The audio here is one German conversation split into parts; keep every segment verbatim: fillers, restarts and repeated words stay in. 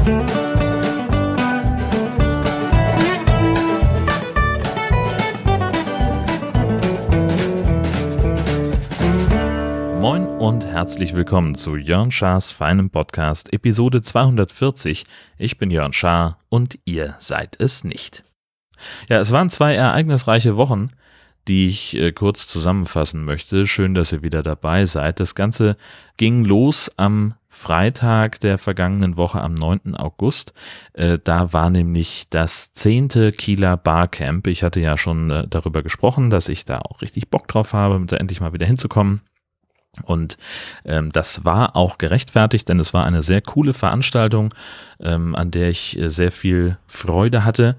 Moin und herzlich willkommen zu Jörn Schars feinem Podcast, Episode zweihundertvierzig. Ich bin Jörn Schaar und ihr seid es nicht. Ja, es waren zwei ereignisreiche Wochen, die ich äh, kurz zusammenfassen möchte. Schön, dass ihr wieder dabei seid. Das Ganze ging los am Freitag der vergangenen Woche, am neunten August. Äh, da war nämlich das zehnte Kieler Barcamp. Ich hatte ja schon äh, darüber gesprochen, dass ich da auch richtig Bock drauf habe, da endlich mal wieder hinzukommen. Und ähm, das war auch gerechtfertigt, denn es war eine sehr coole Veranstaltung, ähm, an der ich äh, sehr viel Freude hatte.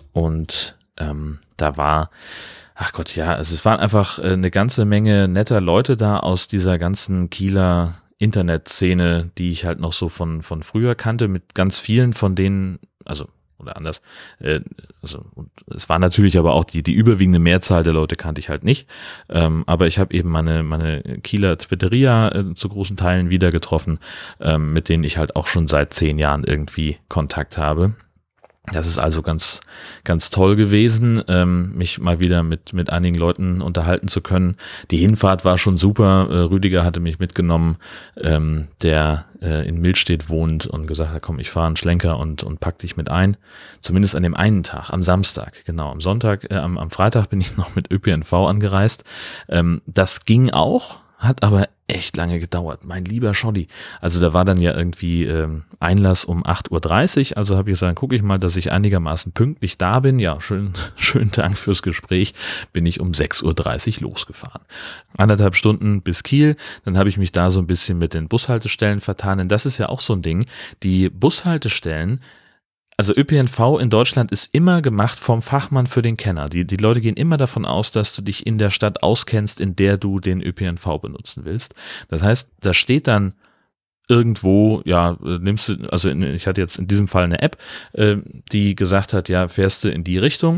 Und ähm, da war, ach Gott, ja, also es waren einfach äh, eine ganze Menge netter Leute da aus dieser ganzen Kieler Internetszene, die ich halt noch so von, von früher kannte, mit ganz vielen von denen, also oder anders, äh, also und es war natürlich aber auch die die überwiegende Mehrzahl der Leute kannte ich halt nicht, ähm, aber ich habe eben meine meine Kieler Twitteria äh, zu großen Teilen wieder getroffen, ähm, mit denen ich halt auch schon seit zehn Jahren irgendwie Kontakt habe. Das ist also ganz, ganz toll gewesen, ähm, mich mal wieder mit, mit einigen Leuten unterhalten zu können. Die Hinfahrt war schon super. Äh, Rüdiger hatte mich mitgenommen, ähm, der äh, in Milstedt wohnt und gesagt hat, komm, ich fahre einen Schlenker und, und pack dich mit ein. Zumindest an dem einen Tag, am Samstag, genau. Am Sonntag, äh, am, am Freitag bin ich noch mit Ö P N V angereist. Ähm, das ging auch. Hat aber echt lange gedauert, mein lieber Scholli. Also da war dann ja irgendwie ähm, Einlass um acht Uhr dreißig, also habe ich gesagt, gucke ich mal, dass ich einigermaßen pünktlich da bin. Ja, schön, schönen Dank fürs Gespräch, bin ich um sechs Uhr dreißig losgefahren. Anderthalb Stunden bis Kiel, dann habe ich mich da so ein bisschen mit den Bushaltestellen vertan, denn das ist ja auch so ein Ding, die Bushaltestellen. Also Ö P N V in Deutschland ist immer gemacht vom Fachmann für den Kenner. Die, die Leute gehen immer davon aus, dass du dich in der Stadt auskennst, in der du den Ö P N V benutzen willst. Das heißt, da steht dann irgendwo, ja, nimmst du, also in, ich hatte jetzt in diesem Fall eine App, äh, die gesagt hat, ja, fährst du in die Richtung,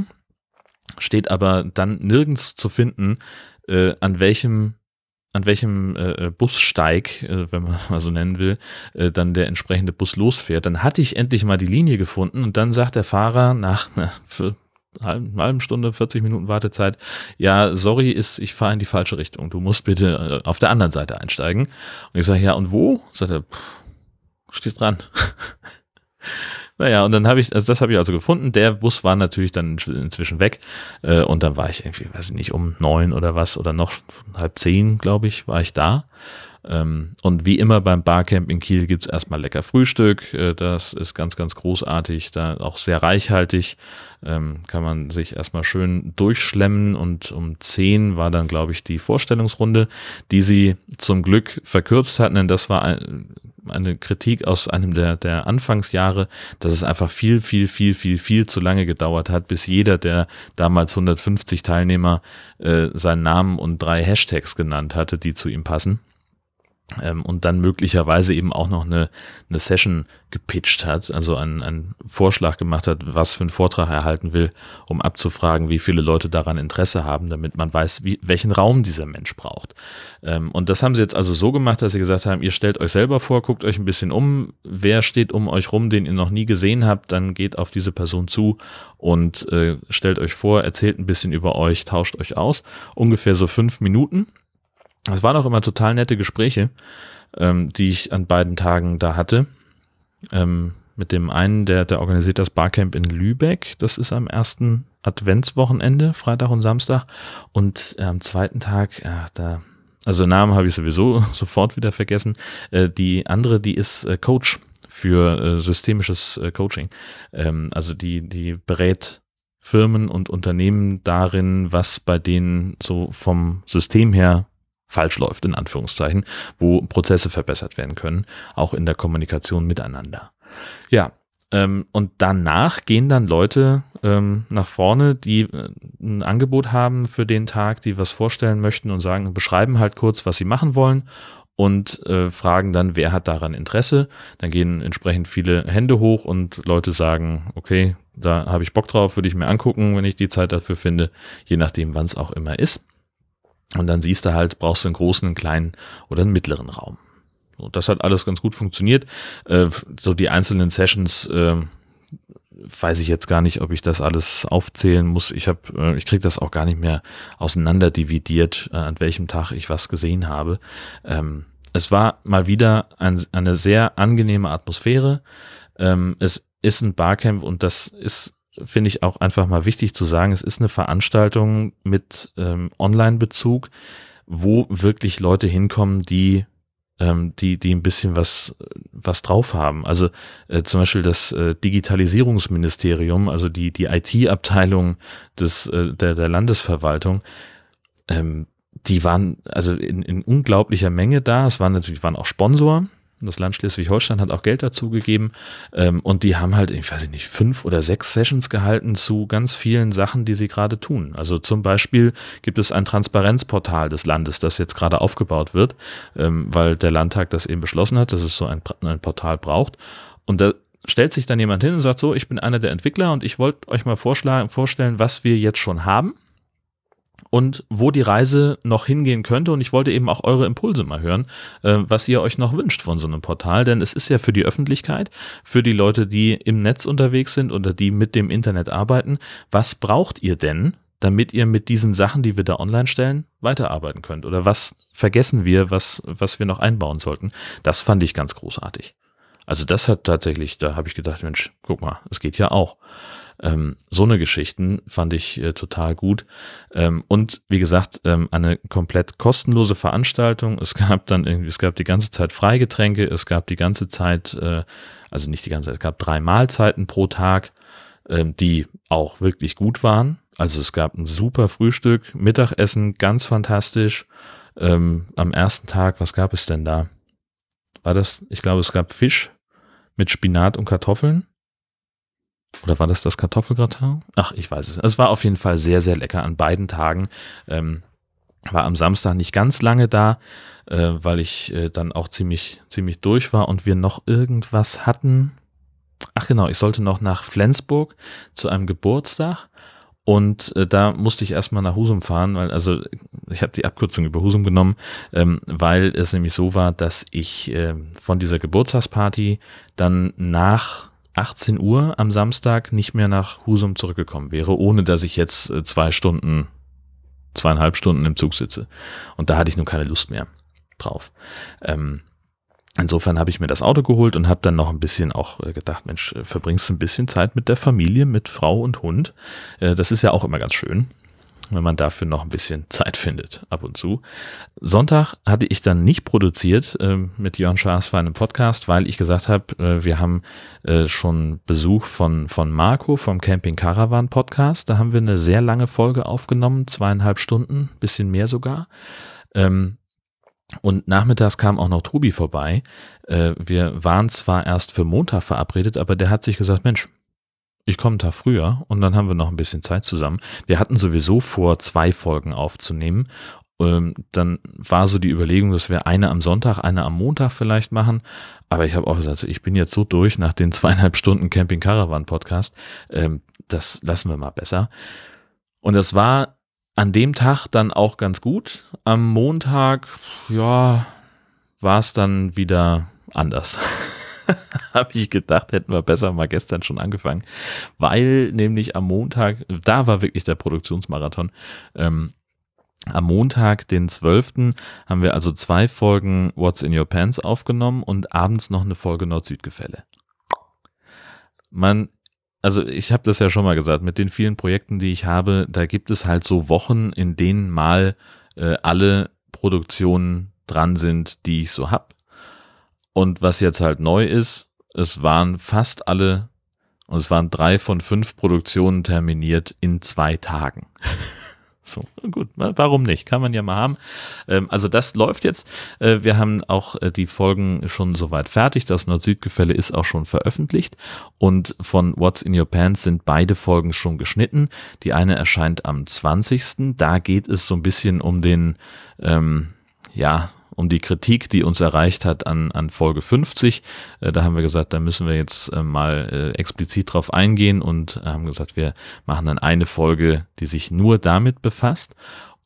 steht aber dann nirgends zu finden, äh, an welchem an welchem äh, Bussteig, äh, wenn man mal so nennen will, äh, dann der entsprechende Bus losfährt. Dann hatte ich endlich mal die Linie gefunden und dann sagt der Fahrer nach einer halben, halben Stunde, vierzig Minuten Wartezeit, ja, sorry, ist, ich fahre in die falsche Richtung. Du musst bitte äh, auf der anderen Seite einsteigen. Und ich sage, ja, und wo? Sagt er, pff, steht dran. Naja, und dann habe ich, also das habe ich also gefunden. Der Bus war natürlich dann inzwischen weg. Äh, und dann war ich irgendwie, weiß ich nicht, um neun oder was oder noch halb zehn, glaube ich, war ich da. Ähm, und wie immer beim Barcamp in Kiel gibt's erstmal lecker Frühstück. Äh, das ist ganz, ganz großartig, da auch sehr reichhaltig. Ähm, kann man sich erstmal schön durchschlemmen. Und um zehn war dann, glaube ich, die Vorstellungsrunde, die sie zum Glück verkürzt hatten, denn das war ein, eine Kritik aus einem der, der Anfangsjahre, dass es einfach viel, viel, viel, viel, viel zu lange gedauert hat, bis jeder der damals hundertfünfzig Teilnehmer äh, seinen Namen und drei Hashtags genannt hatte, die zu ihm passen. Ähm, und dann möglicherweise eben auch noch eine, eine Session gepitcht hat, also einen, einen Vorschlag gemacht hat, was für einen Vortrag er halten will, um abzufragen, wie viele Leute daran Interesse haben, damit man weiß, wie, welchen Raum dieser Mensch braucht. Ähm, und das haben sie jetzt also so gemacht, dass sie gesagt haben, ihr stellt euch selber vor, guckt euch ein bisschen um, wer steht um euch rum, den ihr noch nie gesehen habt, dann geht auf diese Person zu und äh, stellt euch vor, erzählt ein bisschen über euch, tauscht euch aus, ungefähr so fünf Minuten. Es waren auch immer total nette Gespräche, ähm, die ich an beiden Tagen da hatte. Ähm, mit dem einen, der, der organisiert das Barcamp in Lübeck. Das ist am ersten Adventswochenende, Freitag und Samstag. Und äh, am zweiten Tag, ja, da, also Namen habe ich sowieso sofort wieder vergessen. Äh, die andere, die ist äh, Coach für äh, systemisches äh, Coaching. Ähm, also die, die berät Firmen und Unternehmen darin, was bei denen so vom System her falsch läuft, in Anführungszeichen, wo Prozesse verbessert werden können, auch in der Kommunikation miteinander. Ja, ähm, und danach gehen dann Leute ähm, nach vorne, die äh, ein Angebot haben für den Tag, die was vorstellen möchten und sagen, beschreiben halt kurz, was sie machen wollen und äh, fragen dann, wer hat daran Interesse. Dann gehen entsprechend viele Hände hoch und Leute sagen, okay, da habe ich Bock drauf, würde ich mir angucken, wenn ich die Zeit dafür finde, je nachdem, wann es auch immer ist. Und dann siehst du halt, brauchst du einen großen, einen kleinen oder einen mittleren Raum. Und das hat alles ganz gut funktioniert. Äh, so die einzelnen Sessions, äh, weiß ich jetzt gar nicht, ob ich das alles aufzählen muss. Ich habe, äh, ich kriege das auch gar nicht mehr auseinander dividiert, äh, an welchem Tag ich was gesehen habe. Ähm, es war mal wieder ein, eine sehr angenehme Atmosphäre. Ähm, es ist ein Barcamp und das ist, finde ich, auch einfach mal wichtig zu sagen, es ist eine Veranstaltung mit ähm, Online-Bezug, wo wirklich Leute hinkommen, die ähm, die die ein bisschen was was drauf haben. Also äh, zum Beispiel das äh, Digitalisierungsministerium, also die die I T-Abteilung des äh, der der Landesverwaltung, ähm, die waren also in, in unglaublicher Menge da. Es waren natürlich waren auch Sponsor. Das Land Schleswig-Holstein hat auch Geld dazu gegeben, ähm, und die haben halt, ich weiß nicht, fünf oder sechs Sessions gehalten zu ganz vielen Sachen, die sie gerade tun. Also zum Beispiel gibt es ein Transparenzportal des Landes, das jetzt gerade aufgebaut wird, ähm, weil der Landtag das eben beschlossen hat, dass es so ein, ein Portal braucht. Und da stellt sich dann jemand hin und sagt so, ich bin einer der Entwickler und ich wollte euch mal vorschlagen, vorstellen, was wir jetzt schon haben und wo die Reise noch hingehen könnte. Und ich wollte eben auch eure Impulse mal hören, äh, was ihr euch noch wünscht von so einem Portal. Denn es ist ja für die Öffentlichkeit, für die Leute, die im Netz unterwegs sind oder die mit dem Internet arbeiten. Was braucht ihr denn, damit ihr mit diesen Sachen, die wir da online stellen, weiterarbeiten könnt? Oder was vergessen wir, was, was wir noch einbauen sollten? Das fand ich ganz großartig. Also das hat tatsächlich, da habe ich gedacht, Mensch, guck mal, es geht ja auch. Ähm, so eine Geschichten fand ich äh, total gut. Ähm, und wie gesagt, ähm, eine komplett kostenlose Veranstaltung. Es gab dann irgendwie, es gab die ganze Zeit Freigetränke, es gab die ganze Zeit, äh, also nicht die ganze Zeit, es gab drei Mahlzeiten pro Tag, ähm, die auch wirklich gut waren. Also es gab ein super Frühstück, Mittagessen, ganz fantastisch. Ähm, am ersten Tag, was gab es denn da? War das, ich glaube, es gab Fisch mit Spinat und Kartoffeln. Oder war das das Kartoffelgratin? Ach, ich weiß es. Es war auf jeden Fall sehr, sehr lecker an beiden Tagen. Ähm, war am Samstag nicht ganz lange da, äh, weil ich äh, dann auch ziemlich, ziemlich durch war und wir noch irgendwas hatten. Ach genau, ich sollte noch nach Flensburg zu einem Geburtstag. Und äh, da musste ich erstmal nach Husum fahren, weil, also ich habe die Abkürzung über Husum genommen, ähm, weil es nämlich so war, dass ich äh, von dieser Geburtstagsparty dann nach achtzehn Uhr am Samstag nicht mehr nach Husum zurückgekommen wäre, ohne dass ich jetzt äh, zwei Stunden, zweieinhalb Stunden im Zug sitze. Und da hatte ich nun keine Lust mehr drauf. Ähm, Insofern habe ich mir das Auto geholt und habe dann noch ein bisschen auch gedacht, Mensch, verbringst du ein bisschen Zeit mit der Familie, mit Frau und Hund. Das ist ja auch immer ganz schön, wenn man dafür noch ein bisschen Zeit findet, ab und zu. Sonntag hatte ich dann nicht produziert äh, mit Jörn Schaas für einen Podcast, weil ich gesagt habe, äh, wir haben äh, schon Besuch von, von Marco vom Camping Caravan Podcast. Da haben wir eine sehr lange Folge aufgenommen, zweieinhalb Stunden, bisschen mehr sogar. Ähm, Und nachmittags kam auch noch Tobi vorbei. Äh, wir waren zwar erst für Montag verabredet, aber der hat sich gesagt, Mensch, ich komme einen Tag früher und dann haben wir noch ein bisschen Zeit zusammen. Wir hatten sowieso vor, zwei Folgen aufzunehmen. Ähm, dann war so die Überlegung, dass wir eine am Sonntag, eine am Montag vielleicht machen. Aber ich habe auch gesagt, ich bin jetzt so durch nach den zweieinhalb Stunden Camping Caravan Podcast. Ähm, das lassen wir mal besser. Und das war an dem Tag dann auch ganz gut. Am Montag, ja, war es dann wieder anders. Habe ich gedacht, hätten wir besser mal gestern schon angefangen. Weil nämlich am Montag, da war wirklich der Produktionsmarathon. Ähm, am Montag, den zwölften haben wir also zwei Folgen What's in Your Pants aufgenommen und abends noch eine Folge Nord-Süd-Gefälle. Man Also ich habe das ja schon mal gesagt, mit den vielen Projekten, die ich habe, da gibt es halt so Wochen, in denen mal äh, alle Produktionen dran sind, die ich so habe. Und was jetzt halt neu ist, es waren fast alle, und es waren drei von fünf Produktionen terminiert in zwei Tagen. So, gut, warum nicht? Kann man ja mal haben. Also das läuft jetzt. Wir haben auch die Folgen schon soweit fertig. Das Nord-Süd-Gefälle ist auch schon veröffentlicht. Und von What's in Your Pants sind beide Folgen schon geschnitten. Die eine erscheint am zwanzigsten Da geht es so ein bisschen um den, ähm, ja, um die Kritik, die uns erreicht hat an, an Folge fünfzig. Äh, da haben wir gesagt, da müssen wir jetzt äh, mal äh, explizit drauf eingehen und äh, haben gesagt, wir machen dann eine Folge, die sich nur damit befasst.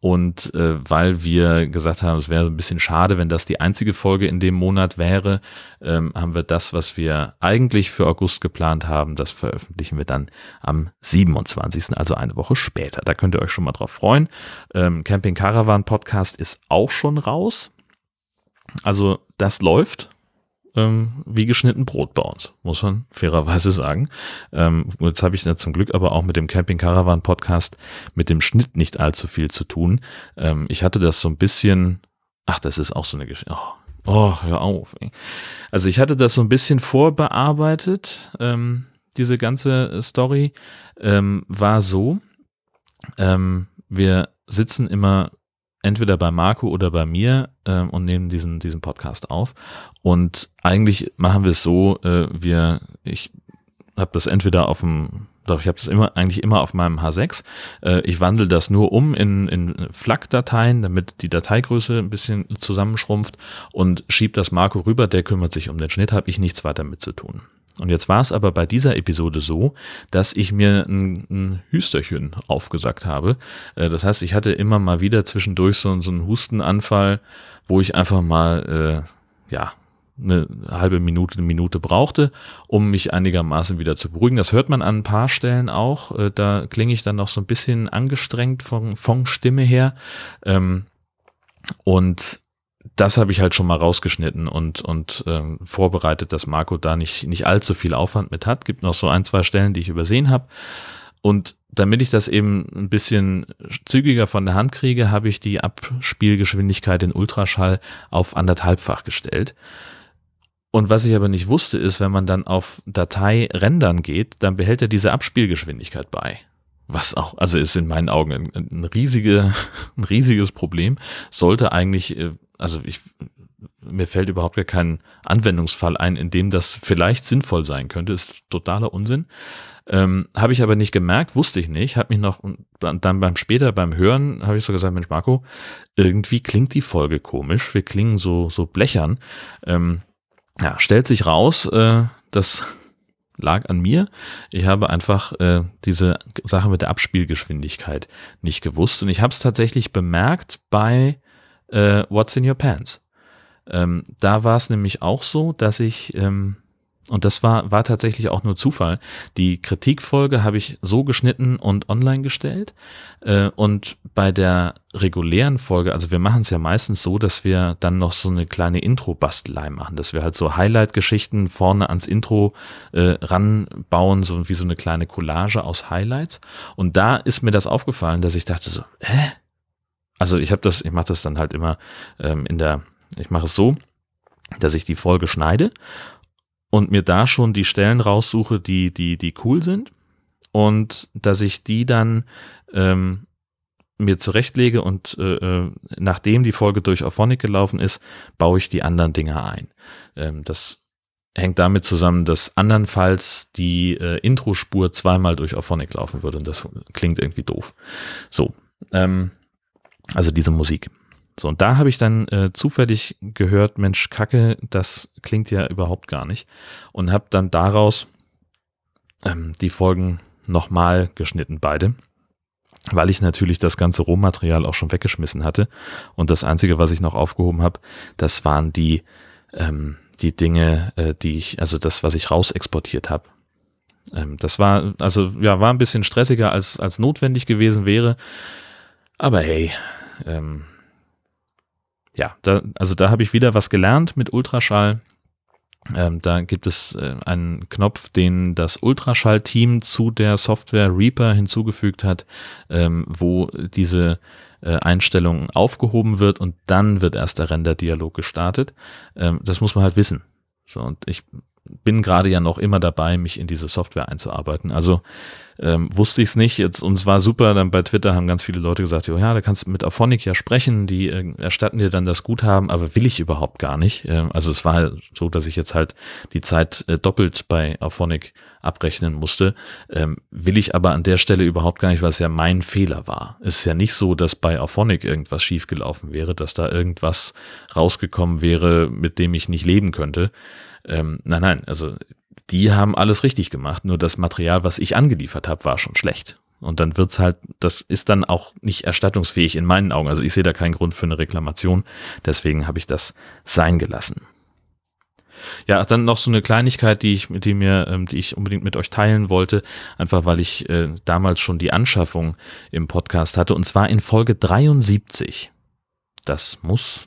Und äh, weil wir gesagt haben, es wäre ein bisschen schade, wenn das die einzige Folge in dem Monat wäre, ähm, haben wir das, was wir eigentlich für August geplant haben, das veröffentlichen wir dann am siebenundzwanzigsten, also eine Woche später. Da könnt ihr euch schon mal drauf freuen. Ähm, Camping Caravan Podcast ist auch schon raus. Also das läuft. Ähm, wie geschnitten Brot bei uns, muss man fairerweise sagen. Ähm, jetzt habe ich ja zum Glück aber auch mit dem Camping Caravan Podcast mit dem Schnitt nicht allzu viel zu tun. Ähm, ich hatte das so ein bisschen, ach, das ist auch so eine Geschichte. Oh, oh, hör auf. Ey. Also ich hatte das so ein bisschen vorbearbeitet. Ähm, diese ganze Story ähm, war so, ähm, wir sitzen immer entweder bei Marco oder bei mir äh, und nehmen diesen diesen Podcast auf. Und eigentlich machen wir es so, äh, wir, ich habe das entweder auf dem, doch ich habe das immer eigentlich immer auf meinem H sechs. Äh, ich wandle das nur um in in F L A C-Dateien, damit die Dateigröße ein bisschen zusammenschrumpft und schiebe das Marco rüber. Der kümmert sich um den Schnitt, habe ich nichts weiter mit zu tun. Und jetzt war es aber bei dieser Episode so, dass ich mir ein, ein Hüsterchen aufgesagt habe. Das heißt, ich hatte immer mal wieder zwischendurch so, so einen Hustenanfall, wo ich einfach mal äh, ja eine halbe Minute, eine Minute brauchte, um mich einigermaßen wieder zu beruhigen. Das hört man an ein paar Stellen auch. Da klinge ich dann noch so ein bisschen angestrengt von, von Stimme her. Und das habe ich halt schon mal rausgeschnitten und und ähm, vorbereitet, dass Marco da nicht nicht allzu viel Aufwand mit hat. Gibt noch so ein, zwei Stellen, die ich übersehen habe. Und damit ich das eben ein bisschen zügiger von der Hand kriege, habe ich die Abspielgeschwindigkeit in Ultraschall auf anderthalbfach gestellt. Und was ich aber nicht wusste, ist, wenn man dann auf Datei rendern geht, dann behält er diese Abspielgeschwindigkeit bei. Was auch, also ist in meinen Augen ein, ein, riesige, ein riesiges Problem. Sollte eigentlich, also ich, mir fällt überhaupt gar kein Anwendungsfall ein, in dem das vielleicht sinnvoll sein könnte. Ist totaler Unsinn. Ähm, habe ich aber nicht gemerkt, wusste ich nicht. Habe mich noch, dann beim später beim Hören, habe ich so gesagt, Mensch Marco, irgendwie klingt die Folge komisch. Wir klingen so, so blechern. Ähm, ja, stellt sich raus, äh, das lag an mir. Ich habe einfach äh, diese Sache mit der Abspielgeschwindigkeit nicht gewusst. Und ich habe es tatsächlich bemerkt bei äh, What's in Your Pants. Ähm, da war es nämlich auch so, dass ich, ähm, und das war, war tatsächlich auch nur Zufall, die Kritikfolge habe ich so geschnitten und online gestellt. Äh, und bei der regulären Folge, also wir machen es ja meistens so, dass wir dann noch so eine kleine Intro-Bastelei machen, dass wir halt so Highlight-Geschichten vorne ans Intro äh, ranbauen, so wie so eine kleine Collage aus Highlights. Und da ist mir das aufgefallen, dass ich dachte so, hä? Also ich habe das, ich mache das dann halt immer ähm, in der, ich mache es so, dass ich die Folge schneide und mir da schon die Stellen raussuche, die, die, die cool sind und dass ich die dann ähm, mir zurechtlege und äh, nachdem die Folge durch Auphonic gelaufen ist, baue ich die anderen Dinger ein. Ähm, das hängt damit zusammen, dass andernfalls die äh, Introspur zweimal durch Auphonic laufen würde und das klingt irgendwie doof. So, ähm, also diese Musik. So, und da habe ich dann äh, zufällig gehört, Mensch, Kacke, das klingt ja überhaupt gar nicht. Und habe dann daraus ähm, die Folgen nochmal geschnitten, beide. Weil ich natürlich das ganze Rohmaterial auch schon weggeschmissen hatte. Und das Einzige, was ich noch aufgehoben habe, das waren die, ähm, die Dinge, äh, die ich, also das, was ich rausexportiert habe. Ähm, das war, also ja, war ein bisschen stressiger, als, als notwendig gewesen wäre. Aber hey, ähm, ja, da, also da habe ich wieder was gelernt mit Ultraschall. Ähm, da gibt es äh, einen Knopf, den das Ultraschall-Team zu der Software Reaper hinzugefügt hat, ähm, wo diese äh, Einstellung aufgehoben wird und dann wird erst der Render-Dialog gestartet. Ähm, das muss man halt wissen. So, und ich bin gerade ja noch immer dabei, mich in diese Software einzuarbeiten. Also ähm, wusste ich es nicht. Jetzt, und es war super, dann bei Twitter haben ganz viele Leute gesagt, oh ja, da kannst du mit Auphonic ja sprechen, die äh, erstatten dir dann das Guthaben, aber will ich überhaupt gar nicht. Ähm, also es war so, dass ich jetzt halt die Zeit äh, doppelt bei Auphonic abrechnen musste. Ähm, will ich aber an der Stelle überhaupt gar nicht, weil es ja mein Fehler war. Es ist ja nicht so, dass bei Auphonic irgendwas schiefgelaufen wäre, dass da irgendwas rausgekommen wäre, mit dem ich nicht leben könnte. Ähm, nein, nein, also die haben alles richtig gemacht, nur das Material, was ich angeliefert habe, war schon schlecht. Und dann wird's halt, das ist dann auch nicht erstattungsfähig in meinen Augen. Also ich sehe da keinen Grund für eine Reklamation. Deswegen habe ich das sein gelassen. Ja, dann noch so eine Kleinigkeit, die ich, die mir, ähm, die ich unbedingt mit euch teilen wollte, einfach weil ich äh, damals schon die Anschaffung im Podcast hatte, und zwar in Folge dreiundsiebzig. Das muss,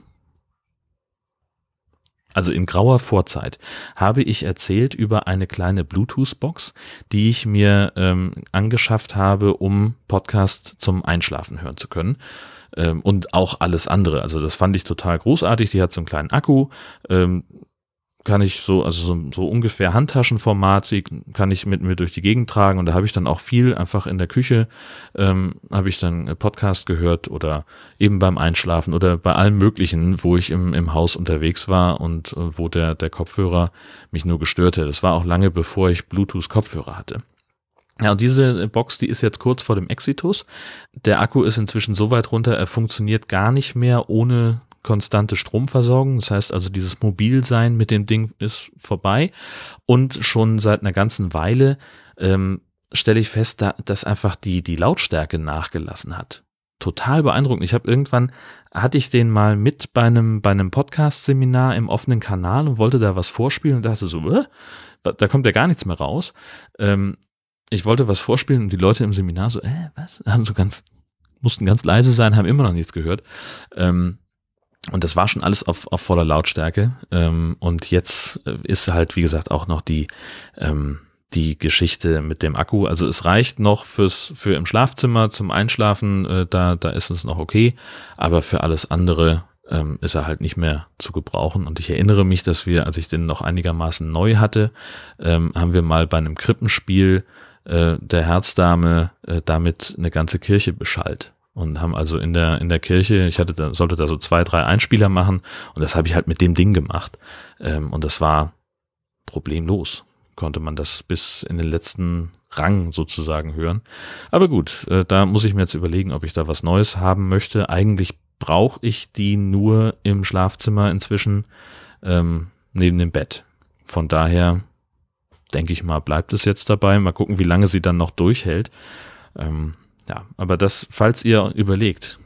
also in grauer Vorzeit, habe ich erzählt über eine kleine Bluetooth-Box, die ich mir ähm, angeschafft habe, um Podcast zum Einschlafen hören zu können. Ähm, und auch alles andere. Also das fand ich total großartig. Die hat so einen kleinen Akku, ähm, kann ich so, also so, so ungefähr Handtaschenformat, die kann ich mit mir durch die Gegend tragen, und da habe ich dann auch viel einfach in der Küche, ähm, habe ich dann Podcast gehört oder eben beim Einschlafen oder bei allem Möglichen, wo ich im, im Haus unterwegs war und äh, wo der, der Kopfhörer mich nur gestörte. Das war auch lange bevor ich Bluetooth-Kopfhörer hatte. Ja, und diese Box, die ist jetzt kurz vor dem Exitus. Der Akku ist inzwischen so weit runter, er funktioniert gar nicht mehr ohne konstante Stromversorgung. Das heißt also, dieses Mobilsein mit dem Ding ist vorbei, und schon seit einer ganzen Weile ähm, stelle ich fest, da, dass einfach die, die Lautstärke nachgelassen hat. Total beeindruckend. Ich habe irgendwann, hatte ich den mal mit bei einem, bei einem Podcast-Seminar im offenen Kanal und wollte da was vorspielen und dachte so, äh, da kommt ja gar nichts mehr raus. Ähm, ich wollte was vorspielen und die Leute im Seminar so, äh, was? Haben so ganz, mussten ganz leise sein, haben immer noch nichts gehört. Ähm, Und das war schon alles auf, auf voller Lautstärke. Ähm, und jetzt ist halt, wie gesagt, auch noch die, ähm, die Geschichte mit dem Akku. Also es reicht noch fürs, für im Schlafzimmer zum Einschlafen, äh, da, da ist es noch okay. Aber für alles andere ähm, ist er halt nicht mehr zu gebrauchen. Und ich erinnere mich, dass wir, als ich den noch einigermaßen neu hatte, ähm, haben wir mal bei einem Krippenspiel äh, der Herzdame äh, damit eine ganze Kirche beschallt. Und haben also in der in der Kirche, ich hatte da, sollte da so zwei, drei Einspieler machen, und das habe ich halt mit dem Ding gemacht. Ähm, und das war problemlos. Konnte man das bis in den letzten Rang sozusagen hören. Aber gut, äh, da muss ich mir jetzt überlegen, ob ich da was Neues haben möchte. Eigentlich brauche ich die nur im Schlafzimmer inzwischen, ähm, neben dem Bett. Von daher denke ich mal, bleibt es jetzt dabei. Mal gucken, wie lange sie dann noch durchhält. Ähm, Ja, aber das, falls ihr überlegt,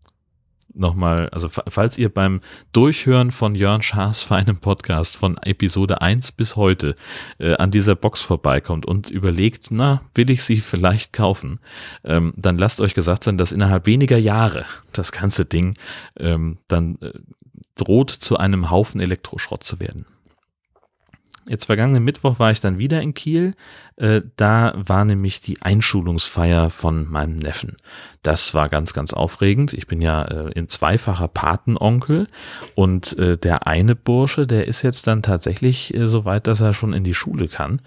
nochmal, also falls ihr beim Durchhören von Jörn Schaas feinem Podcast von Episode eins bis heute äh, an dieser Box vorbeikommt und überlegt, na, will ich sie vielleicht kaufen, ähm, dann lasst euch gesagt sein, dass innerhalb weniger Jahre das ganze Ding ähm, dann äh, droht, zu einem Haufen Elektroschrott zu werden. Jetzt vergangenen Mittwoch war ich dann wieder in Kiel. Äh, da war nämlich die Einschulungsfeier von meinem Neffen. Das war ganz, ganz aufregend. Ich bin ja äh, in zweifacher Patenonkel, und äh, der eine Bursche, der ist jetzt dann tatsächlich äh, so weit, dass er schon in die Schule kann.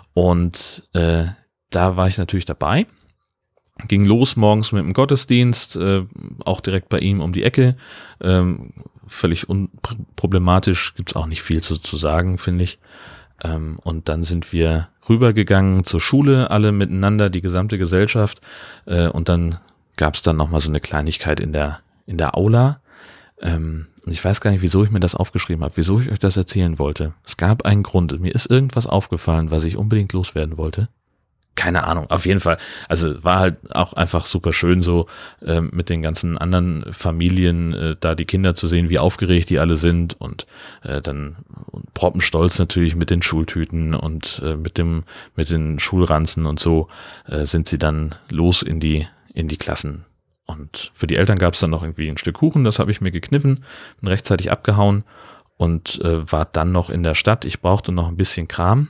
Und äh, da war ich natürlich dabei. Ging los morgens mit dem Gottesdienst, äh, auch direkt bei ihm um die Ecke. Ähm, völlig unproblematisch, gibt's auch nicht viel zu, zu sagen, finde ich. Ähm, und dann sind wir rübergegangen zur Schule, alle miteinander, die gesamte Gesellschaft. Äh, und dann gab's dann nochmal so eine Kleinigkeit in der, in der Aula. Ähm, und ich weiß gar nicht, wieso ich mir das aufgeschrieben habe, wieso ich euch das erzählen wollte. Es gab einen Grund. Mir ist irgendwas aufgefallen, was ich unbedingt loswerden wollte. Keine Ahnung, auf jeden Fall. Also war halt auch einfach super schön, so äh, mit den ganzen anderen Familien äh, da die Kinder zu sehen, wie aufgeregt die alle sind, und äh, dann und proppenstolz natürlich mit den Schultüten und äh, mit dem mit den Schulranzen und so äh, sind sie dann los in die in die Klassen. Und für die Eltern gab es dann noch irgendwie ein Stück Kuchen, das habe ich mir gekniffen, bin rechtzeitig abgehauen und äh, war dann noch in der Stadt. Ich brauchte noch ein bisschen Kram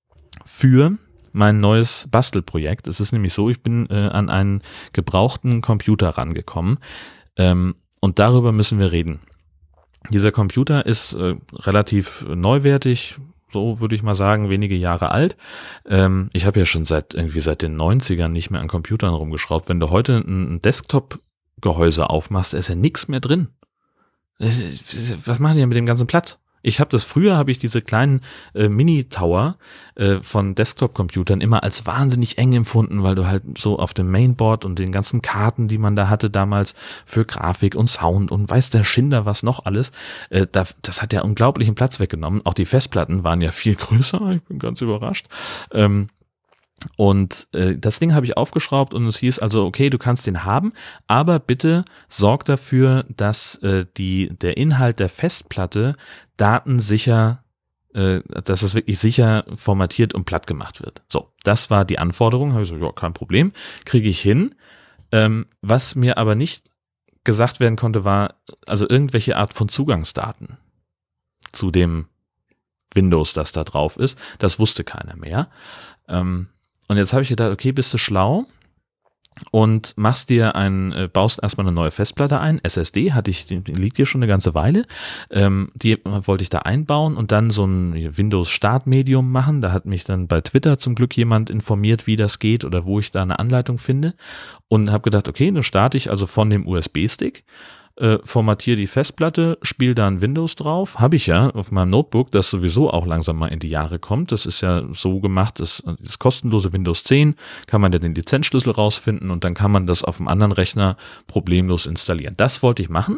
für mein neues Bastelprojekt. Es ist nämlich so, ich bin äh, an einen gebrauchten Computer rangekommen, ähm, und darüber müssen wir reden. Dieser Computer ist äh, relativ neuwertig, so würde ich mal sagen, wenige Jahre alt. Ähm, ich habe ja schon seit irgendwie seit den neunzigern nicht mehr an Computern rumgeschraubt. Wenn du heute ein Desktop-Gehäuse aufmachst, da ist ja nichts mehr drin. Was machen die denn mit dem ganzen Platz? Ich habe das früher, habe ich diese kleinen äh, Mini-Tower äh, von Desktop-Computern immer als wahnsinnig eng empfunden, weil du halt so auf dem Mainboard und den ganzen Karten, die man da hatte damals für Grafik und Sound und weiß der Schinder was noch alles, äh, da, das hat ja unglaublichen Platz weggenommen. Auch die Festplatten waren ja viel größer, ich bin ganz überrascht. Ähm, Und äh, das Ding habe ich aufgeschraubt und es hieß also, okay, du kannst den haben, aber bitte sorg dafür, dass äh, die, der Inhalt der Festplatte datensicher, äh, dass es wirklich sicher formatiert und platt gemacht wird. So, das war die Anforderung. Habe ich so, ja, kein Problem, kriege ich hin. Ähm, was mir aber nicht gesagt werden konnte, war also irgendwelche Art von Zugangsdaten zu dem Windows, das da drauf ist. Das wusste keiner mehr. Ähm, Und jetzt habe ich gedacht, okay, bist du schlau und machst dir ein, äh, baust erstmal eine neue Festplatte ein, S S D, hatte ich, die liegt hier schon eine ganze Weile, ähm, die wollte ich da einbauen und dann so ein Windows-Startmedium machen. Da hat mich dann bei Twitter zum Glück jemand informiert, wie das geht oder wo ich da eine Anleitung finde und habe gedacht, okay, dann starte ich also von dem U S B-Stick, Äh, formatiere die Festplatte, spiele da ein Windows drauf. Habe ich ja auf meinem Notebook, das sowieso auch langsam mal in die Jahre kommt. Das ist ja so gemacht, das, das kostenlose Windows zehn, kann man ja den Lizenzschlüssel rausfinden und dann kann man das auf einem anderen Rechner problemlos installieren. Das wollte ich machen,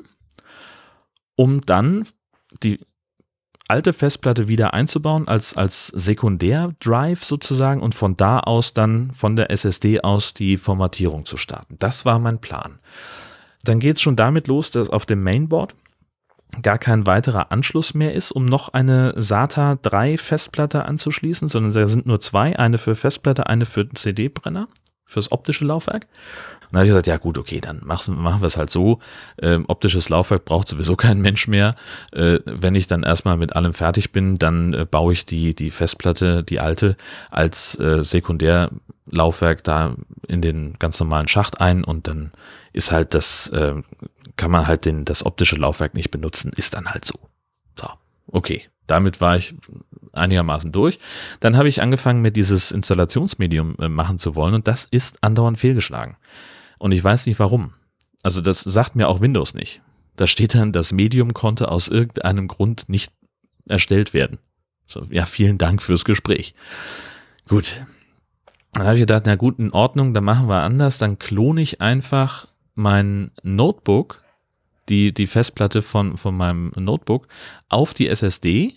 um dann die alte Festplatte wieder einzubauen als, als Sekundär-Drive sozusagen und von da aus dann von der S S D aus die Formatierung zu starten. Das war mein Plan. Dann geht es schon damit los, dass auf dem Mainboard gar kein weiterer Anschluss mehr ist, um noch eine SATA drei Festplatte anzuschließen, sondern da sind nur zwei, eine für Festplatte, eine für C D-Brenner, fürs optische Laufwerk. Und dann habe ich gesagt, ja gut, okay, dann machen, machen wir es halt so. Ähm, optisches Laufwerk braucht sowieso kein Mensch mehr. Äh, wenn ich dann erstmal mit allem fertig bin, dann äh, baue ich die, die Festplatte, die alte, als äh, Sekundärlaufwerk da in den ganz normalen Schacht ein und dann ist halt das, äh, kann man halt den, das optische Laufwerk nicht benutzen, ist dann halt so. So, okay, damit war ich einigermaßen durch. Dann habe ich angefangen, mir dieses Installationsmedium äh, machen zu wollen und das ist andauernd fehlgeschlagen. Und ich weiß nicht warum. Also das sagt mir auch Windows nicht. Da steht dann, das Medium konnte aus irgendeinem Grund nicht erstellt werden. So, ja, vielen Dank fürs Gespräch. Gut. Dann habe ich gedacht, na gut, in Ordnung, dann machen wir anders. Dann klone ich einfach mein Notebook, die, die Festplatte von, von meinem Notebook, auf die S S D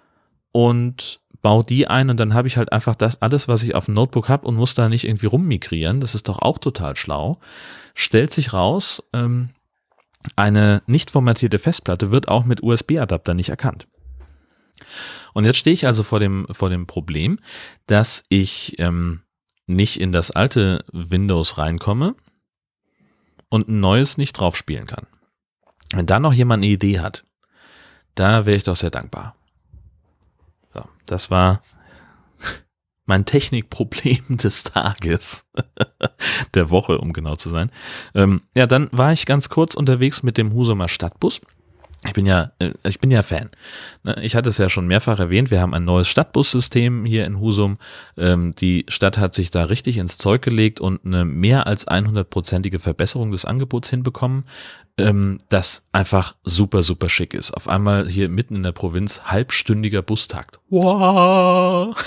und baue die ein und dann habe ich halt einfach das alles, was ich auf dem Notebook habe und muss da nicht irgendwie rummigrieren. Das ist doch auch total schlau. Stellt sich raus, ähm, eine nicht formatierte Festplatte wird auch mit U S B-Adapter nicht erkannt. Und jetzt stehe ich also vor dem, vor dem Problem, dass ich ähm, nicht in das alte Windows reinkomme und ein neues nicht drauf spielen kann. Wenn da noch jemand eine Idee hat, da wäre ich doch sehr dankbar. So, das war mein Technikproblem des Tages, der Woche, um genau zu sein. Ähm, ja, dann war ich ganz kurz unterwegs mit dem Husumer Stadtbus. Ich bin ja, ich bin ja Fan. Ich hatte es ja schon mehrfach erwähnt, wir haben ein neues Stadtbussystem hier in Husum. Die Stadt hat sich da richtig ins Zeug gelegt und eine mehr als hundertprozentige Verbesserung des Angebots hinbekommen, das einfach super, super schick ist. Auf einmal hier mitten in der Provinz halbstündiger Bustakt. Wow!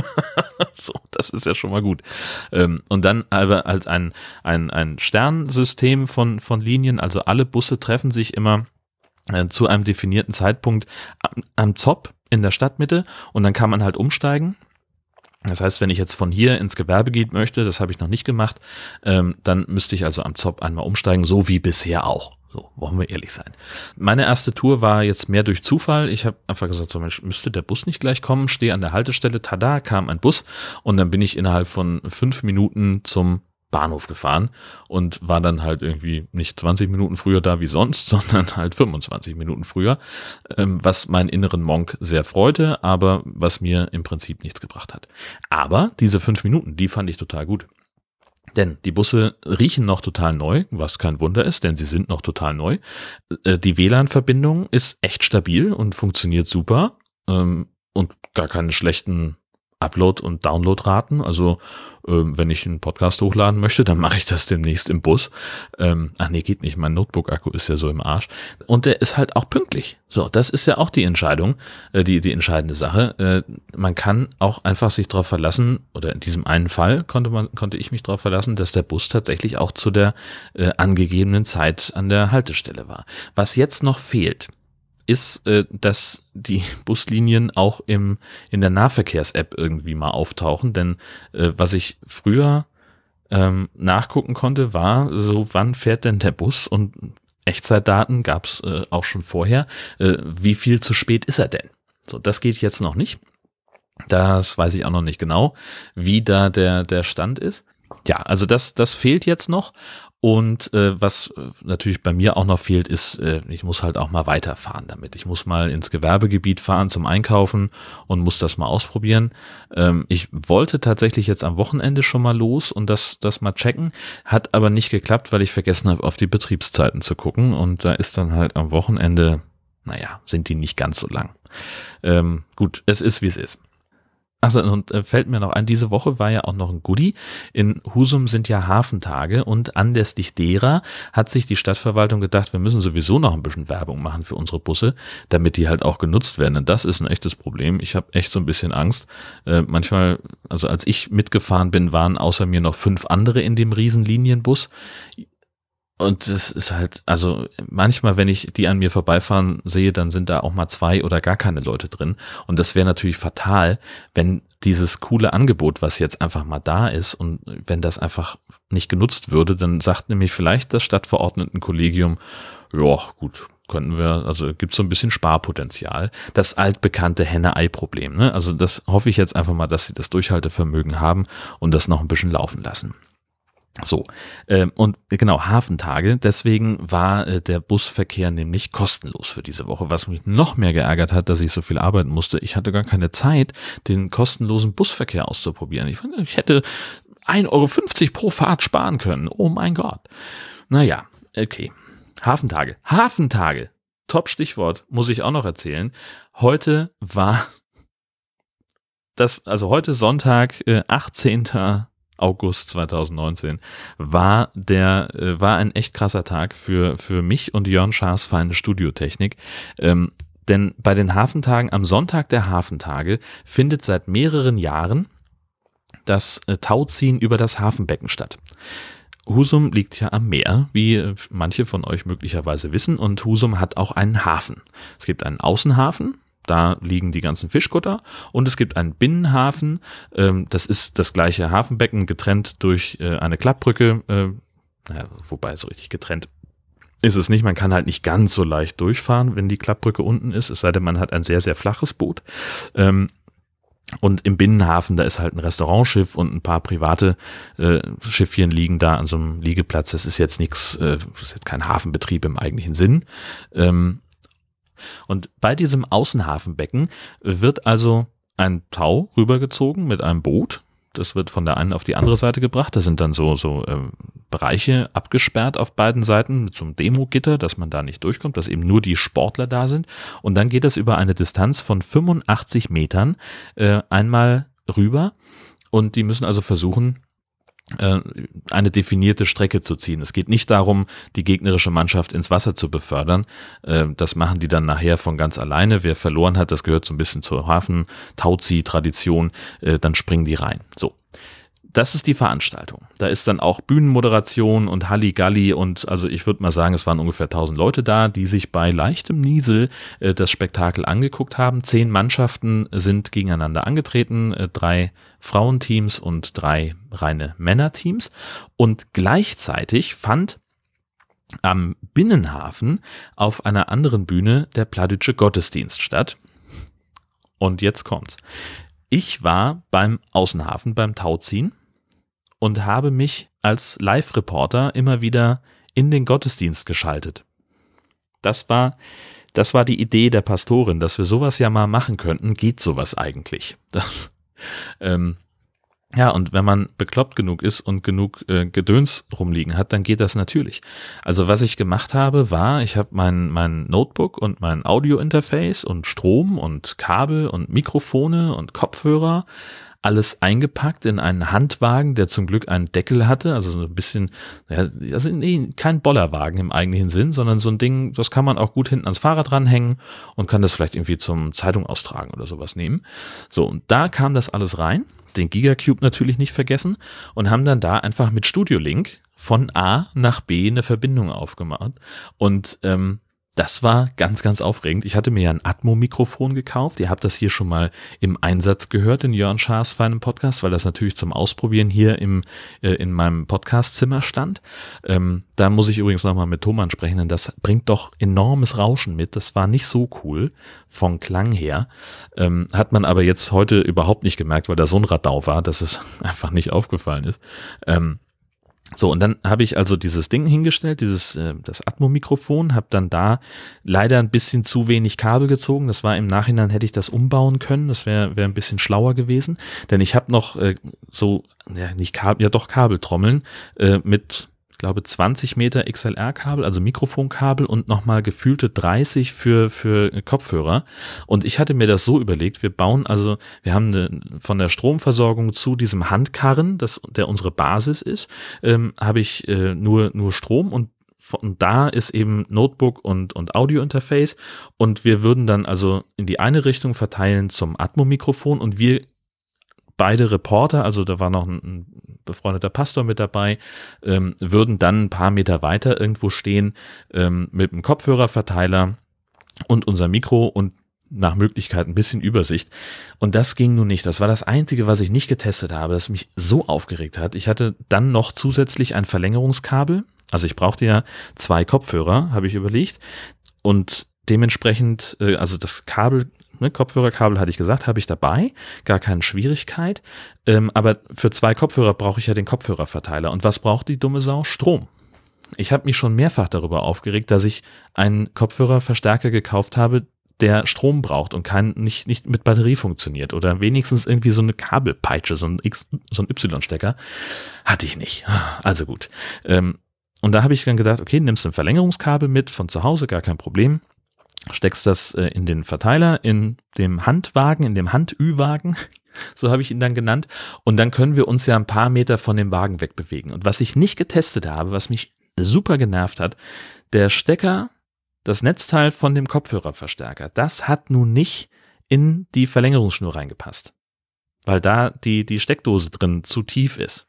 So, das ist ja schon mal gut. Und dann aber als ein, ein, ein Sternsystem von, von Linien, also alle Busse treffen sich immer zu einem definierten Zeitpunkt am, am Zopp in der Stadtmitte und dann kann man halt umsteigen. Das heißt, wenn ich jetzt von hier ins Gewerbegebiet möchte, das habe ich noch nicht gemacht, ähm, dann müsste ich also am Zopp einmal umsteigen, so wie bisher auch. So, wollen wir ehrlich sein. Meine erste Tour war jetzt mehr durch Zufall. Ich habe einfach gesagt, so Mensch, müsste der Bus nicht gleich kommen? Stehe an der Haltestelle, tada, kam ein Bus und dann bin ich innerhalb von fünf Minuten zum Bahnhof gefahren und war dann halt irgendwie nicht zwanzig Minuten früher da wie sonst, sondern halt fünfundzwanzig Minuten früher, was meinen inneren Monk sehr freute, aber was mir im Prinzip nichts gebracht hat. Aber diese fünf Minuten, die fand ich total gut. Denn die Busse riechen noch total neu, was kein Wunder ist, denn sie sind noch total neu. Die W L A N-Verbindung ist echt stabil und funktioniert super und gar keine schlechten Upload- und Downloadraten. Also ähm, wenn ich einen Podcast hochladen möchte, dann mache ich das demnächst im Bus. Ähm, ach nee, geht nicht. Mein Notebook-Akku ist ja so im Arsch. Und der ist halt auch pünktlich. So, das ist ja auch die Entscheidung, äh, die, die entscheidende Sache. Äh, man kann auch einfach sich darauf verlassen, oder in diesem einen Fall konnte man, konnte ich mich darauf verlassen, dass der Bus tatsächlich auch zu der äh, angegebenen Zeit an der Haltestelle war. Was jetzt noch fehlt, ist, äh, dass die Buslinien auch im, in der Nahverkehrs-App irgendwie mal auftauchen, denn äh, was ich früher ähm, nachgucken konnte, war so, wann fährt denn der Bus, und Echtzeitdaten gab es äh, auch schon vorher, äh, wie viel zu spät ist er denn? So, das geht jetzt noch nicht. Das weiß ich auch noch nicht genau, wie da der, der Stand ist. Ja, also das, das fehlt jetzt noch. Und äh, was natürlich bei mir auch noch fehlt, ist, äh, ich muss halt auch mal weiterfahren damit. Ich muss mal ins Gewerbegebiet fahren zum Einkaufen und muss das mal ausprobieren. Ähm, ich wollte tatsächlich jetzt am Wochenende schon mal los und das, das mal checken, hat aber nicht geklappt, weil ich vergessen habe, auf die Betriebszeiten zu gucken. Und da ist dann halt am Wochenende, naja, sind die nicht ganz so lang. Ähm, gut, es ist, wie es ist. Achso, und äh, fällt mir noch ein, diese Woche war ja auch noch ein Goodie. In Husum sind ja Hafentage und anlässlich derer hat sich die Stadtverwaltung gedacht, wir müssen sowieso noch ein bisschen Werbung machen für unsere Busse, damit die halt auch genutzt werden. Und das ist ein echtes Problem. Ich habe echt so ein bisschen Angst. Äh, manchmal, also als ich mitgefahren bin, waren außer mir noch fünf andere in dem Riesenlinienbus. Und es ist halt, also manchmal, wenn ich die an mir vorbeifahren sehe, dann sind da auch mal zwei oder gar keine Leute drin. Und das wäre natürlich fatal, wenn dieses coole Angebot, was jetzt einfach mal da ist, und wenn das einfach nicht genutzt würde, dann sagt nämlich vielleicht das Stadtverordnetenkollegium, ja gut, könnten wir, also gibt es so ein bisschen Sparpotenzial. Das altbekannte Henne-Ei-Problem, ne? Also das hoffe ich jetzt einfach mal, dass sie das Durchhaltevermögen haben und das noch ein bisschen laufen lassen. So, ähm, und genau, Hafentage, deswegen war äh, der Busverkehr nämlich kostenlos für diese Woche, was mich noch mehr geärgert hat, dass ich so viel arbeiten musste. Ich hatte gar keine Zeit, den kostenlosen Busverkehr auszuprobieren. Ich fand, ich hätte ein Euro fünfzig pro Fahrt sparen können. Oh mein Gott. Naja, okay. Hafentage. Hafentage. Top-Stichwort, muss ich auch noch erzählen. Heute war das, also heute Sonntag, äh, achtzehnten August zweitausendneunzehn, war der, äh, war ein echt krasser Tag für, für mich und Jörn Schaas feine Studiotechnik. Ähm, denn bei den Hafentagen, am Sonntag der Hafentage, findet seit mehreren Jahren das äh, Tauziehen über das Hafenbecken statt. Husum liegt ja am Meer, wie manche von euch möglicherweise wissen, und Husum hat auch einen Hafen. Es gibt einen Außenhafen, da liegen die ganzen Fischkutter, und es gibt einen Binnenhafen, ähm, das ist das gleiche Hafenbecken, getrennt durch äh, eine Klappbrücke, äh, naja, wobei so richtig getrennt ist es nicht, man kann halt nicht ganz so leicht durchfahren, wenn die Klappbrücke unten ist, es sei denn, man hat ein sehr, sehr flaches Boot. Ähm, Und im Binnenhafen, da ist halt ein Restaurantschiff und ein paar private äh, Schiffchen liegen da an so einem Liegeplatz. Das ist jetzt nichts, äh, das ist jetzt kein Hafenbetrieb im eigentlichen Sinn. Ähm, und bei diesem Außenhafenbecken wird also ein Tau rübergezogen mit einem Boot. Das wird von der einen auf die andere Seite gebracht. Da sind dann so, so ähm, Bereiche abgesperrt auf beiden Seiten mit so einem Demo-Gitter, dass man da nicht durchkommt, dass eben nur die Sportler da sind. Und dann geht das über eine Distanz von fünfundachtzig Metern äh, einmal rüber. Und die müssen also versuchen, äh, eine definierte Strecke zu ziehen. Es geht nicht darum, die gegnerische Mannschaft ins Wasser zu befördern. Äh, das machen die dann nachher von ganz alleine. Wer verloren hat, das gehört so ein bisschen zur Hafen-Tauzieh-Tradition, äh, dann springen die rein. So. Das ist die Veranstaltung. Da ist dann auch Bühnenmoderation und Halligalli, und also ich würde mal sagen, es waren ungefähr tausend Leute da, die sich bei leichtem Niesel äh, das Spektakel angeguckt haben. Zehn Mannschaften sind gegeneinander angetreten, äh, drei Frauenteams und drei reine Männerteams, und gleichzeitig fand am Binnenhafen auf einer anderen Bühne der Plattdütsche Gottesdienst statt. Und jetzt kommt's. Ich war beim Außenhafen, beim Tauziehen, und habe mich als Live-Reporter immer wieder in den Gottesdienst geschaltet. Das war, das war die Idee der Pastorin, dass wir sowas ja mal machen könnten. Geht sowas eigentlich? Das, ähm, ja, und wenn man bekloppt genug ist und genug äh, Gedöns rumliegen hat, dann geht das natürlich. Also was ich gemacht habe, war, ich habe mein, mein Notebook und mein Audio-Interface und Strom und Kabel und Mikrofone und Kopfhörer alles eingepackt in einen Handwagen, der zum Glück einen Deckel hatte, also so ein bisschen, ja, also nee, kein Bollerwagen im eigentlichen Sinn, sondern so ein Ding, das kann man auch gut hinten ans Fahrrad ranhängen und kann das vielleicht irgendwie zum Zeitung austragen oder sowas nehmen. So, und da kam das alles rein, den Gigacube natürlich nicht vergessen, und haben dann da einfach mit Studio Link von A nach B eine Verbindung aufgemacht. Und ähm, Das war ganz, ganz aufregend. Ich hatte mir ja ein Atmo-Mikrofon gekauft. Ihr habt das hier schon mal im Einsatz gehört in Jörn Schaas feinem Podcast, weil das natürlich zum Ausprobieren hier im, äh, in meinem Podcastzimmer stand. Ähm, da muss ich übrigens nochmal mit Thomann sprechen, denn das bringt doch enormes Rauschen mit. Das war nicht so cool vom Klang her. Ähm, hat man aber jetzt heute überhaupt nicht gemerkt, weil da so ein Radau war, dass es einfach nicht aufgefallen ist. Ähm, So, und dann habe ich also dieses Ding hingestellt, dieses äh, das Atmo-Mikrofon, habe dann da leider ein bisschen zu wenig Kabel gezogen. Das war im Nachhinein, hätte ich das umbauen können, das wäre wäre ein bisschen schlauer gewesen, denn ich habe noch äh, so, ja nicht Kabel, ja doch Kabeltrommeln äh, mit, ich glaube zwanzig Meter X L R-Kabel, also Mikrofonkabel und nochmal gefühlte dreißig für, für Kopfhörer. Und ich hatte mir das so überlegt, wir bauen also, wir haben eine, von der Stromversorgung zu diesem Handkarren, das, der unsere Basis ist, ähm, habe ich äh, nur, nur Strom und von da ist eben Notebook und, und Audio-Interface und wir würden dann also in die eine Richtung verteilen zum Atmo-Mikrofon und wir beide Reporter, also da war noch ein, ein befreundeter Pastor mit dabei, ähm, würden dann ein paar Meter weiter irgendwo stehen ähm, mit einem Kopfhörerverteiler und unser Mikro und nach Möglichkeit ein bisschen Übersicht. Und das ging nun nicht. Das war das Einzige, was ich nicht getestet habe, das mich so aufgeregt hat. Ich hatte dann noch zusätzlich ein Verlängerungskabel. Also ich brauchte ja zwei Kopfhörer, habe ich überlegt. Und dementsprechend, äh, also das Kabel, ne, Kopfhörerkabel hatte ich gesagt, habe ich dabei, gar keine Schwierigkeit. Ähm, aber für zwei Kopfhörer brauche ich ja den Kopfhörerverteiler. Und was braucht die dumme Sau? Strom. Ich habe mich schon mehrfach darüber aufgeregt, dass ich einen Kopfhörerverstärker gekauft habe, der Strom braucht und kein, nicht, nicht mit Batterie funktioniert oder wenigstens irgendwie so eine Kabelpeitsche, so ein X, so ein Y-Stecker. Hatte ich nicht. Also gut. Ähm, und da habe ich dann gedacht, okay, nimmst ein Verlängerungskabel mit von zu Hause, gar kein Problem. Steckst das äh, in den Verteiler, in dem Handwagen, in dem Hand-Ü-Wagen, so habe ich ihn dann genannt. Und dann können wir uns ja ein paar Meter von dem Wagen wegbewegen. Und was ich nicht getestet habe, was mich super genervt hat, der Stecker, das Netzteil von dem Kopfhörerverstärker, das hat nun nicht in die Verlängerungsschnur reingepasst, weil da die, die Steckdose drin zu tief ist.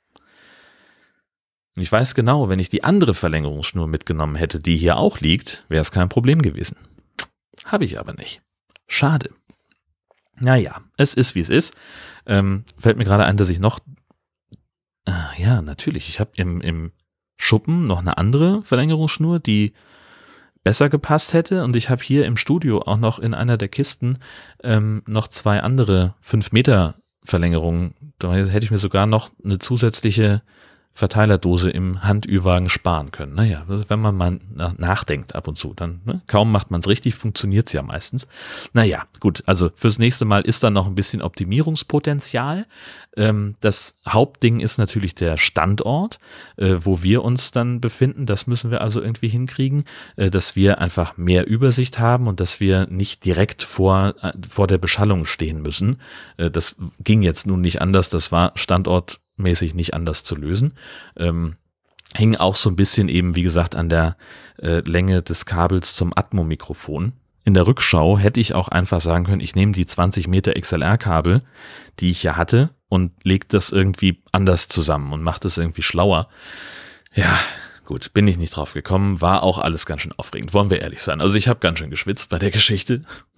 Und ich weiß genau, wenn ich die andere Verlängerungsschnur mitgenommen hätte, die hier auch liegt, wäre es kein Problem gewesen. Habe ich aber nicht. Schade. Naja, es ist, wie es ist. Ähm, fällt mir gerade ein, dass ich noch, äh, ja, natürlich, ich habe im, im Schuppen noch eine andere Verlängerungsschnur, die besser gepasst hätte und ich habe hier im Studio auch noch in einer der Kisten ähm, noch zwei andere fünf Meter Verlängerungen. Da hätte ich mir sogar noch eine zusätzliche Verteilerdose im Hand-Ü-Wagen sparen können. Naja, wenn man mal nachdenkt ab und zu, dann ne, kaum macht man es richtig, funktioniert es ja meistens. Naja, gut, also fürs nächste Mal ist da noch ein bisschen Optimierungspotenzial. Ähm, das Hauptding ist natürlich der Standort, äh, wo wir uns dann befinden. Das müssen wir also irgendwie hinkriegen, äh, dass wir einfach mehr Übersicht haben und dass wir nicht direkt vor, äh, vor der Beschallung stehen müssen. Äh, das ging jetzt nun nicht anders, das war Standort mäßig nicht anders zu lösen. Ähm, hing auch so ein bisschen eben, wie gesagt, an der äh, Länge des Kabels zum Atmo-Mikrofon. In der Rückschau hätte ich auch einfach sagen können, ich nehme die zwanzig Meter X L R-Kabel, die ich ja hatte, und lege das irgendwie anders zusammen und mache das irgendwie schlauer. Ja, gut, bin ich nicht drauf gekommen, war auch alles ganz schön aufregend, wollen wir ehrlich sein. Also ich habe ganz schön geschwitzt bei der Geschichte,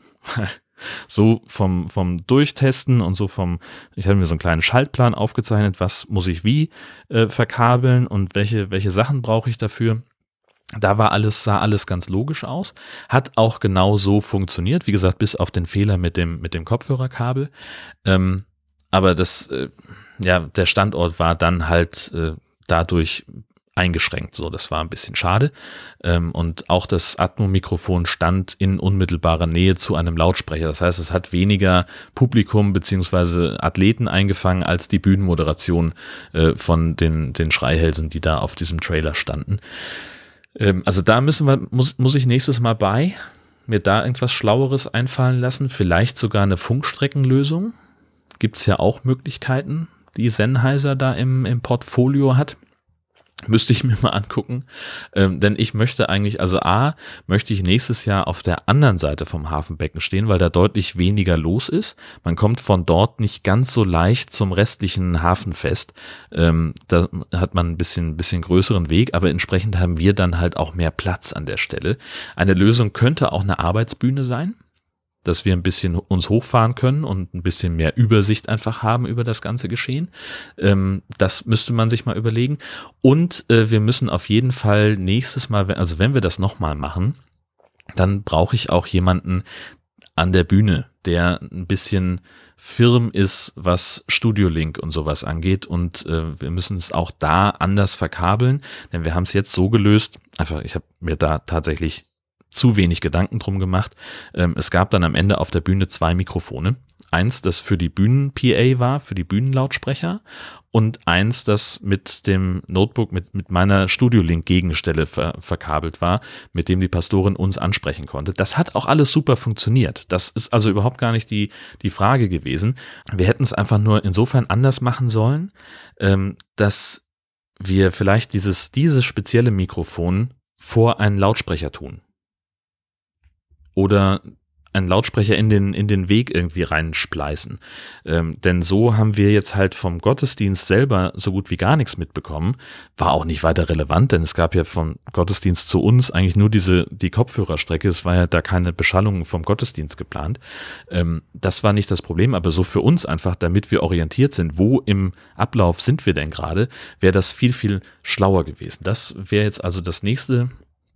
so vom, vom Durchtesten und so vom, ich habe mir so einen kleinen Schaltplan aufgezeichnet, was muss ich wie äh, verkabeln und welche, welche Sachen brauche ich dafür. Da war alles, sah alles ganz logisch aus, hat auch genau so funktioniert, wie gesagt, bis auf den Fehler mit dem, mit dem Kopfhörerkabel. Ähm, aber das, äh, ja, der Standort war dann halt äh, dadurch eingeschränkt, so, das war ein bisschen schade. Ähm, und auch das Atmo-Mikrofon stand in unmittelbarer Nähe zu einem Lautsprecher. Das heißt, es hat weniger Publikum beziehungsweise Athleten eingefangen als die Bühnenmoderation äh, von den, den Schreihälsen, die da auf diesem Trailer standen. Ähm, also da müssen wir, muss, muss ich nächstes Mal bei, mir da irgendwas Schlaueres einfallen lassen, vielleicht sogar eine Funkstreckenlösung. Gibt es ja auch Möglichkeiten, die Sennheiser da im, im Portfolio hat. Müsste ich mir mal angucken, ähm, denn ich möchte eigentlich, also A, möchte ich nächstes Jahr auf der anderen Seite vom Hafenbecken stehen, weil da deutlich weniger los ist. Man kommt von dort nicht ganz so leicht zum restlichen Hafenfest. Ähm, da hat man ein bisschen, bisschen größeren Weg, aber entsprechend haben wir dann halt auch mehr Platz an der Stelle. Eine Lösung könnte auch eine Arbeitsbühne sein, dass wir ein bisschen uns hochfahren können und ein bisschen mehr Übersicht einfach haben über das ganze Geschehen. Ähm, das müsste man sich mal überlegen. Und äh, wir müssen auf jeden Fall nächstes Mal, also wenn wir das nochmal machen, dann brauche ich auch jemanden an der Bühne, der ein bisschen firm ist, was Studio Link und sowas angeht. Und äh, wir müssen es auch da anders verkabeln, denn wir haben es jetzt so gelöst, einfach, ich habe mir da tatsächlich zu wenig Gedanken drum gemacht. Ähm, es gab dann am Ende auf der Bühne zwei Mikrofone. Eins, das für die Bühnen-P A war, für die Bühnenlautsprecher, und eins, das mit dem Notebook, mit, mit meiner Studio-Link-Gegenstelle ver, verkabelt war, mit dem die Pastorin uns ansprechen konnte. Das hat auch alles super funktioniert. Das ist also überhaupt gar nicht die, die Frage gewesen. Wir hätten es einfach nur insofern anders machen sollen, ähm, dass wir vielleicht dieses, dieses spezielle Mikrofon vor einen Lautsprecher tun. Oder einen Lautsprecher in den, in den Weg irgendwie reinspleißen. Ähm, denn so haben wir jetzt halt vom Gottesdienst selber so gut wie gar nichts mitbekommen. War auch nicht weiter relevant, denn es gab ja vom Gottesdienst zu uns eigentlich nur diese, die Kopfhörerstrecke. Es war ja da keine Beschallung vom Gottesdienst geplant. Ähm, das war nicht das Problem, aber so für uns einfach, damit wir orientiert sind, wo im Ablauf sind wir denn gerade, wäre das viel, viel schlauer gewesen. Das wäre jetzt also das nächste,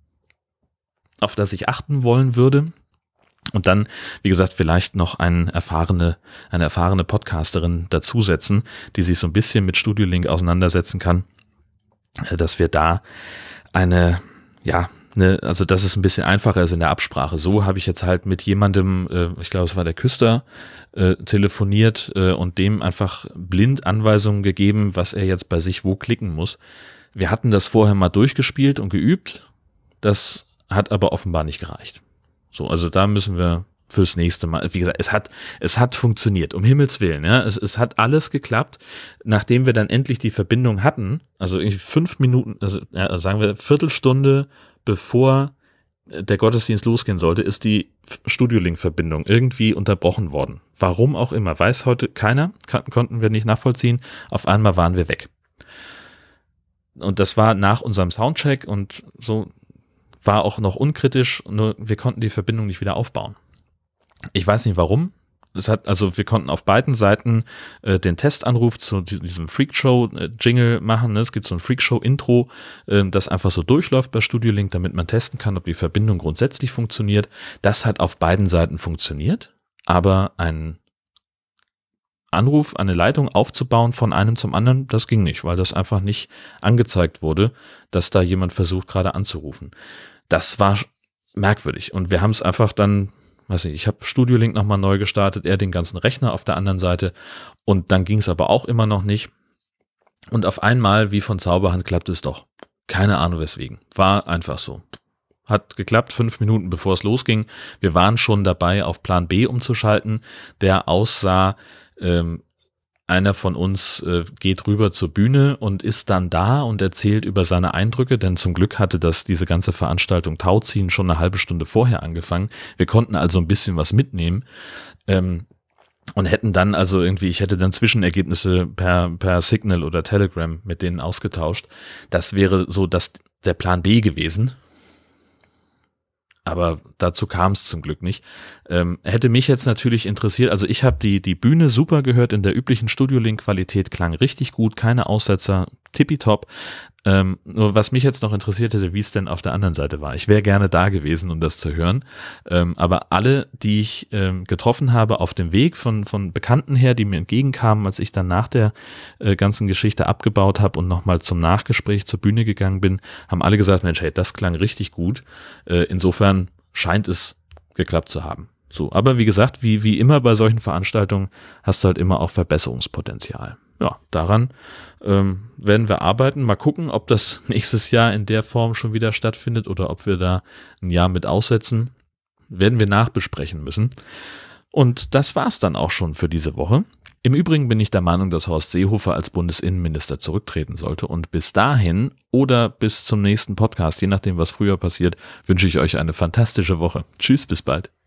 auf das ich achten wollen würde. Und dann, wie gesagt, vielleicht noch eine erfahrene, eine erfahrene Podcasterin dazusetzen, die sich so ein bisschen mit Studio Link auseinandersetzen kann, dass wir da eine, ja, eine, also dass es ein bisschen einfacher ist in der Absprache. So habe ich jetzt halt mit jemandem, äh, ich glaube, es war der Küster, äh, telefoniert äh, und dem einfach blind Anweisungen gegeben, was er jetzt bei sich wo klicken muss. Wir hatten das vorher mal durchgespielt und geübt. Das hat aber offenbar nicht gereicht. So, also da müssen wir fürs nächste Mal, wie gesagt, es hat, es hat funktioniert, um Himmels Willen, ja, es, es hat alles geklappt, nachdem wir dann endlich die Verbindung hatten, also fünf Minuten, also ja, sagen wir Viertelstunde bevor der Gottesdienst losgehen sollte, ist die Studio-Link-Verbindung irgendwie unterbrochen worden. Warum auch immer, weiß heute keiner, kann, konnten wir nicht nachvollziehen, auf einmal waren wir weg. Und das war nach unserem Soundcheck und so, war auch noch unkritisch, nur wir konnten die Verbindung nicht wieder aufbauen. Ich weiß nicht warum. Es hat, also wir konnten auf beiden Seiten äh, den Testanruf zu diesem Freakshow-Jingle machen. Ne? Es gibt so ein Freakshow-Intro, äh, das einfach so durchläuft bei Studio Link, damit man testen kann, ob die Verbindung grundsätzlich funktioniert. Das hat auf beiden Seiten funktioniert, aber ein Anruf, eine Leitung aufzubauen von einem zum anderen, das ging nicht, weil das einfach nicht angezeigt wurde, dass da jemand versucht, gerade anzurufen. Das war merkwürdig und wir haben es einfach dann, weiß ich, ich habe Studio Link nochmal neu gestartet, er den ganzen Rechner auf der anderen Seite und dann ging es aber auch immer noch nicht. Und auf einmal, wie von Zauberhand, klappte es doch. Keine Ahnung weswegen. War einfach so. Hat geklappt, fünf Minuten bevor es losging. Wir waren schon dabei, auf Plan B umzuschalten, der aussah, ähm, einer von uns äh, geht rüber zur Bühne und ist dann da und erzählt über seine Eindrücke, denn zum Glück hatte das diese ganze Veranstaltung Tauziehen schon eine halbe Stunde vorher angefangen. Wir konnten also ein bisschen was mitnehmen ähm, und hätten dann also irgendwie, ich hätte dann Zwischenergebnisse per, per Signal oder Telegram mit denen ausgetauscht. Das wäre so das, der Plan B gewesen. Aber dazu kam es zum Glück nicht. Ähm, hätte mich jetzt natürlich interessiert, also ich habe die, die Bühne super gehört, in der üblichen Studio-Link-Qualität, klang richtig gut, keine Aussetzer, tippitopp. Ähm, nur was mich jetzt noch interessiert hätte, wie es denn auf der anderen Seite war. Ich wäre gerne da gewesen, um das zu hören. Ähm, aber alle, die ich ähm, getroffen habe auf dem Weg von, von Bekannten her, die mir entgegenkamen, als ich dann nach der äh, ganzen Geschichte abgebaut habe und nochmal zum Nachgespräch zur Bühne gegangen bin, haben alle gesagt, Mensch, hey, das klang richtig gut. Äh, insofern scheint es geklappt zu haben. So, aber wie gesagt, wie, wie immer bei solchen Veranstaltungen hast du halt immer auch Verbesserungspotenzial. Ja, daran ähm, werden wir arbeiten. Mal gucken, ob das nächstes Jahr in der Form schon wieder stattfindet oder ob wir da ein Jahr mit aussetzen. Werden wir nachbesprechen müssen. Und das war's dann auch schon für diese Woche. Im Übrigen bin ich der Meinung, dass Horst Seehofer als Bundesinnenminister zurücktreten sollte und bis dahin oder bis zum nächsten Podcast, je nachdem was früher passiert, wünsche ich euch eine fantastische Woche. Tschüss, bis bald.